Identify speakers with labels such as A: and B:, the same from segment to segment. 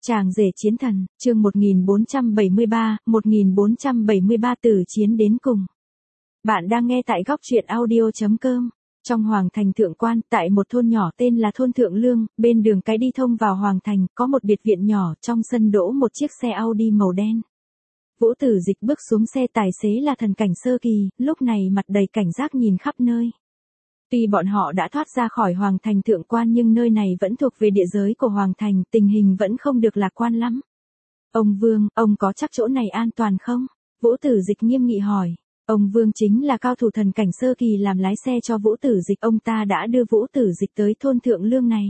A: Chàng rể chiến thần, chương 1473 từ chiến đến cùng. Bạn đang nghe tại góc truyện audio.com. Trong Hoàng Thành Thượng Quan, tại một thôn nhỏ tên là thôn Thượng Lương, bên đường cái đi thông vào Hoàng Thành, có một biệt viện nhỏ, trong sân đỗ một chiếc xe Audi màu đen. Vũ Tử Dịch bước xuống xe, tài xế là thần cảnh sơ kỳ, lúc này mặt đầy cảnh giác nhìn khắp nơi. Tuy bọn họ đã thoát ra khỏi Hoàng Thành Thượng Quan nhưng nơi này vẫn thuộc về địa giới của Hoàng Thành, tình hình vẫn không được lạc quan lắm. Ông Vương, ông có chắc chỗ này an toàn không? Vũ Tử Dịch nghiêm nghị hỏi. Ông Vương chính là cao thủ thần cảnh sơ kỳ làm lái xe cho Vũ Tử Dịch, ông ta đã đưa Vũ Tử Dịch tới thôn Thượng Lương này.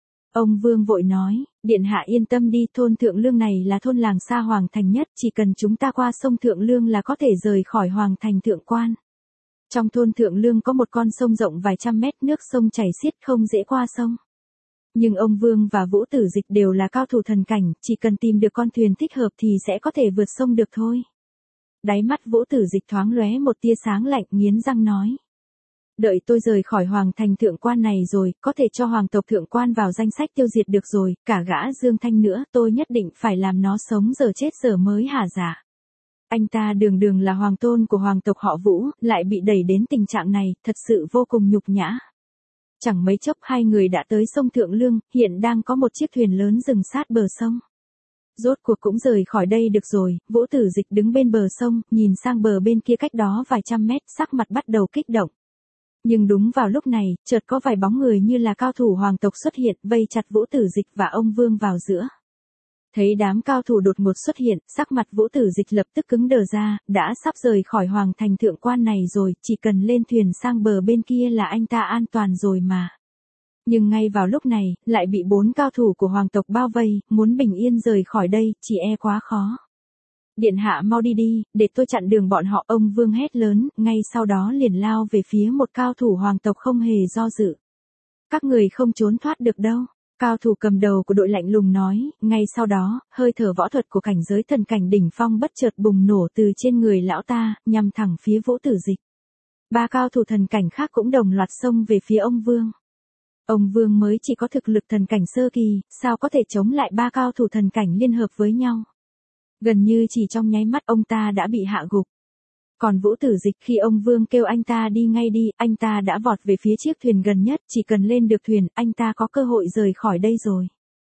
A: Ông Vương vội nói, điện hạ yên tâm đi, thôn Thượng Lương này là thôn làng xa Hoàng Thành nhất, chỉ cần chúng ta qua sông Thượng Lương là có thể rời khỏi Hoàng Thành Thượng Quan. Trong thôn Thượng Lương có một con sông rộng vài trăm mét, nước sông chảy xiết không dễ qua sông. Nhưng ông Vương và Vũ Tử Dịch đều là cao thủ thần cảnh, chỉ cần tìm được con thuyền thích hợp thì sẽ có thể vượt sông được thôi. Đáy mắt Vũ Tử Dịch thoáng lóe một tia sáng lạnh, nghiến răng nói. Đợi tôi rời khỏi Hoàng Thành Thượng Quan này rồi, có thể cho Hoàng tộc Thượng Quan vào danh sách tiêu diệt được rồi, cả gã Dương Thanh nữa, tôi nhất định phải làm nó sống giờ chết giờ mới hả dạ. Anh ta đường đường là hoàng tôn của hoàng tộc họ Vũ, lại bị đẩy đến tình trạng này, thật sự vô cùng nhục nhã. Chẳng mấy chốc hai người đã tới sông Thượng Lương, hiện đang có một chiếc thuyền lớn dừng sát bờ sông. Rốt cuộc cũng rời khỏi đây được rồi, Vũ Tử Dịch đứng bên bờ sông, nhìn sang bờ bên kia cách đó vài trăm mét, sắc mặt bắt đầu kích động. Nhưng đúng vào lúc này, chợt có vài bóng người như là cao thủ hoàng tộc xuất hiện, vây chặt Vũ Tử Dịch và ông Vương vào giữa. Thấy đám cao thủ đột ngột xuất hiện, sắc mặt Vũ Tử Dịch lập tức cứng đờ ra, đã sắp rời khỏi Hoàng Thành Thượng Quan này rồi, chỉ cần lên thuyền sang bờ bên kia là anh ta an toàn rồi mà. Nhưng ngay vào lúc này, lại bị 4 cao thủ của hoàng tộc bao vây, muốn bình yên rời khỏi đây, chỉ e quá khó. Điện hạ mau đi đi, để tôi chặn đường bọn họ, ông Vương hét lớn, ngay sau đó liền lao về phía một cao thủ hoàng tộc không hề do dự. Các người không trốn thoát được đâu. Cao thủ cầm đầu của đội lạnh lùng nói, ngay sau đó, hơi thở võ thuật của cảnh giới thần cảnh đỉnh phong bất chợt bùng nổ từ trên người lão ta, nhằm thẳng phía Vũ Tử Dịch. 3 cao thủ thần cảnh khác cũng đồng loạt xông về phía ông Vương. Ông Vương mới chỉ có thực lực thần cảnh sơ kỳ, sao có thể chống lại 3 cao thủ thần cảnh liên hợp với nhau. Gần như chỉ trong nháy mắt ông ta đã bị hạ gục. Còn Vũ Tử Dịch khi ông Vương kêu anh ta đi ngay đi, anh ta đã vọt về phía chiếc thuyền gần nhất, chỉ cần lên được thuyền, anh ta có cơ hội rời khỏi đây rồi.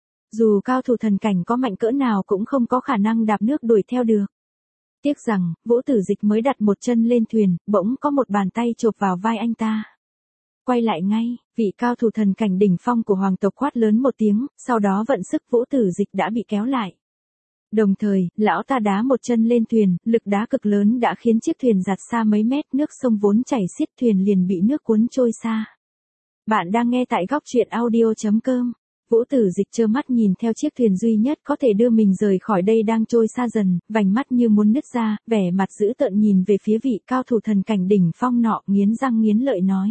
A: Dù cao thủ thần cảnh có mạnh cỡ nào cũng không có khả năng đạp nước đuổi theo được. Tiếc rằng, Vũ Tử Dịch mới đặt một chân lên thuyền, bỗng có một bàn tay chộp vào vai anh ta. Quay lại ngay, vị cao thủ thần cảnh đỉnh phong của hoàng tộc quát lớn một tiếng, sau đó vận sức Vũ Tử Dịch đã bị kéo lại. Đồng thời, lão ta đá một chân lên thuyền, lực đá cực lớn đã khiến chiếc thuyền giạt xa mấy mét, nước sông vốn chảy xiết, thuyền liền bị nước cuốn trôi xa. Bạn đang nghe tại góc truyện audio.com. Vũ Tử Dịch trơ mắt nhìn theo chiếc thuyền duy nhất có thể đưa mình rời khỏi đây đang trôi xa dần, vành mắt như muốn nứt ra, vẻ mặt dữ tợn nhìn về phía vị cao thủ thần cảnh đỉnh phong nọ, nghiến răng nghiến lợi nói.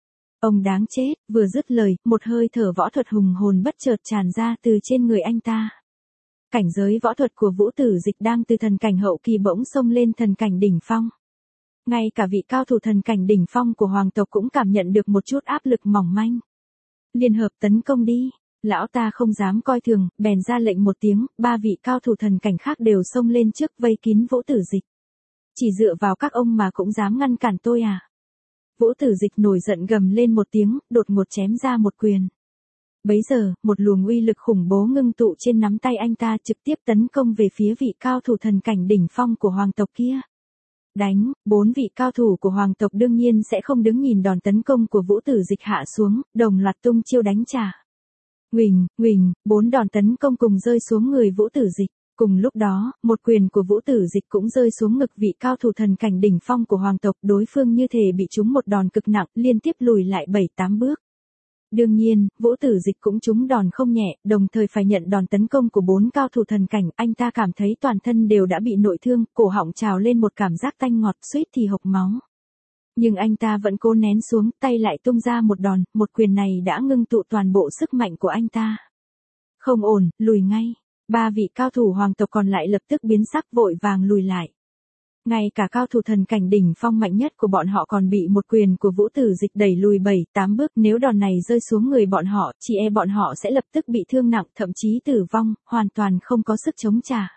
A: Ông đáng chết, vừa dứt lời, một hơi thở võ thuật hùng hồn bất chợt tràn ra từ trên người anh ta. Cảnh giới võ thuật của Vũ Tử Dịch đang từ thần cảnh hậu kỳ bỗng xông lên thần cảnh đỉnh phong. Ngay cả vị cao thủ thần cảnh đỉnh phong của hoàng tộc cũng cảm nhận được một chút áp lực mỏng manh. Liên hợp tấn công đi, lão ta không dám coi thường, bèn ra lệnh một tiếng, 3 vị cao thủ thần cảnh khác đều xông lên trước vây kín Vũ Tử Dịch. Chỉ dựa vào các ông mà cũng dám ngăn cản tôi à? Vũ Tử Dịch nổi giận gầm lên một tiếng, đột ngột chém ra một quyền. Bấy giờ, một luồng uy lực khủng bố ngưng tụ trên nắm tay anh ta trực tiếp tấn công về phía vị cao thủ thần cảnh đỉnh phong của hoàng tộc kia. Đánh, 4 vị cao thủ của hoàng tộc đương nhiên sẽ không đứng nhìn đòn tấn công của Vũ Tử Dịch hạ xuống, đồng loạt tung chiêu đánh trả. Nguỳnh, nguỳnh, 4 đòn tấn công cùng rơi xuống người Vũ Tử Dịch. Cùng lúc đó, một quyền của Vũ Tử Dịch cũng rơi xuống ngực vị cao thủ thần cảnh đỉnh phong của hoàng tộc, đối phương như thể bị trúng một đòn cực nặng, liên tiếp lùi lại 7-8 bước. Đương nhiên, Vũ Tử Dịch cũng trúng đòn không nhẹ, đồng thời phải nhận đòn tấn công của 4 cao thủ thần cảnh, anh ta cảm thấy toàn thân đều đã bị nội thương, cổ họng trào lên một cảm giác tanh ngọt, suýt thì hộc máu. Nhưng anh ta vẫn cố nén xuống, tay lại tung ra một đòn, một quyền này đã ngưng tụ toàn bộ sức mạnh của anh ta. Không ổn, lùi ngay. 3 vị cao thủ hoàng tộc còn lại lập tức biến sắc vội vàng lùi lại. Ngay cả cao thủ thần cảnh đỉnh phong mạnh nhất của bọn họ còn bị một quyền của Vũ Tử Dịch đẩy lùi 7-8 bước, nếu đòn này rơi xuống người bọn họ, chỉ e bọn họ sẽ lập tức bị thương nặng, thậm chí tử vong, hoàn toàn không có sức chống trả.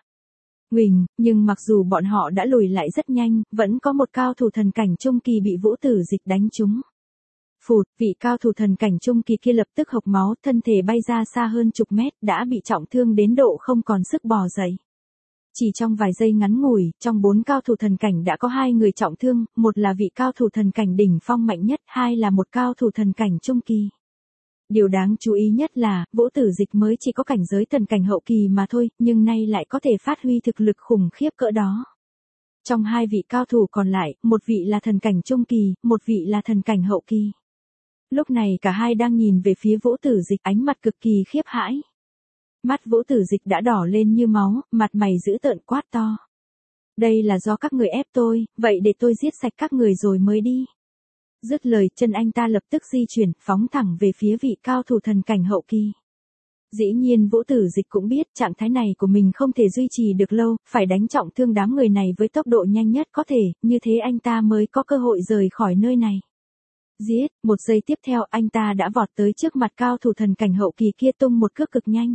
A: Nhưng mặc dù bọn họ đã lùi lại rất nhanh, vẫn có một cao thủ thần cảnh trung kỳ bị Vũ Tử Dịch đánh trúng. Phụt, vị cao thủ thần cảnh trung kỳ kia lập tức hộc máu, thân thể bay ra xa hơn chục mét, đã bị trọng thương đến độ không còn sức bò dậy. Chỉ trong vài giây ngắn ngủi, trong 4 cao thủ thần cảnh đã có 2 người trọng thương, một là vị cao thủ thần cảnh đỉnh phong mạnh nhất, hai là một cao thủ thần cảnh trung kỳ. Điều đáng chú ý nhất là, Vũ Tử Dịch mới chỉ có cảnh giới thần cảnh hậu kỳ mà thôi, nhưng nay lại có thể phát huy thực lực khủng khiếp cỡ đó. Trong 2 vị cao thủ còn lại, một vị là thần cảnh trung kỳ, một vị là thần cảnh hậu kỳ. Lúc này cả hai đang nhìn về phía Vũ Tử Dịch, ánh mặt cực kỳ khiếp hãi. Mắt Vũ Tử Dịch đã đỏ lên như máu, mặt mày dữ tợn quát to. Đây là do các người ép tôi, vậy để tôi giết sạch các người rồi mới đi. Dứt lời, chân anh ta lập tức di chuyển, phóng thẳng về phía vị cao thủ thần cảnh hậu kỳ. Dĩ nhiên Vũ Tử Dịch cũng biết trạng thái này của mình không thể duy trì được lâu, phải đánh trọng thương đám người này với tốc độ nhanh nhất có thể, như thế anh ta mới có cơ hội rời khỏi nơi này. Giết, một giây tiếp theo anh ta đã vọt tới trước mặt cao thủ thần cảnh hậu kỳ kia tung một cước cực nhanh.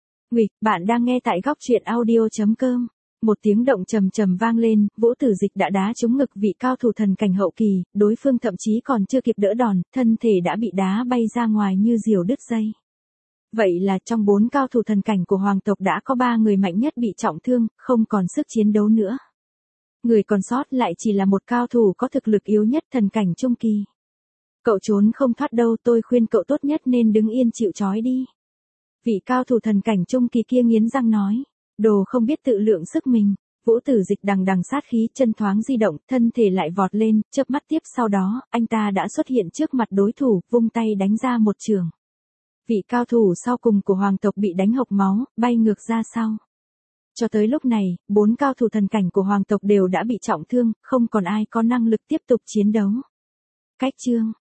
A: Bạn đang nghe tại góc truyện audio.com. Một tiếng động trầm trầm vang lên, Vũ Tử Dịch đã đá trúng ngực vị cao thủ thần cảnh hậu kỳ, đối phương thậm chí còn chưa kịp đỡ đòn, thân thể đã bị đá bay ra ngoài như diều đứt dây. Vậy là trong 4 cao thủ thần cảnh của hoàng tộc đã có 3 người mạnh nhất bị trọng thương, không còn sức chiến đấu nữa. Người còn sót lại chỉ là một cao thủ có thực lực yếu nhất, thần cảnh trung kỳ. Cậu trốn không thoát đâu, tôi khuyên cậu tốt nhất nên đứng yên chịu trói đi. Vị cao thủ thần cảnh trung kỳ kia nghiến răng nói. Đồ không biết tự lượng sức mình. Vũ Tử Dịch đằng đằng sát khí, chân thoáng di động, thân thể lại vọt lên, chớp mắt tiếp sau đó, anh ta đã xuất hiện trước mặt đối thủ, vung tay đánh ra một chưởng. Vị cao thủ sau cùng của hoàng tộc bị đánh hộc máu, bay ngược ra sau. Cho tới lúc này, 4 cao thủ thần cảnh của hoàng tộc đều đã bị trọng thương, không còn ai có năng lực tiếp tục chiến đấu. Cách chương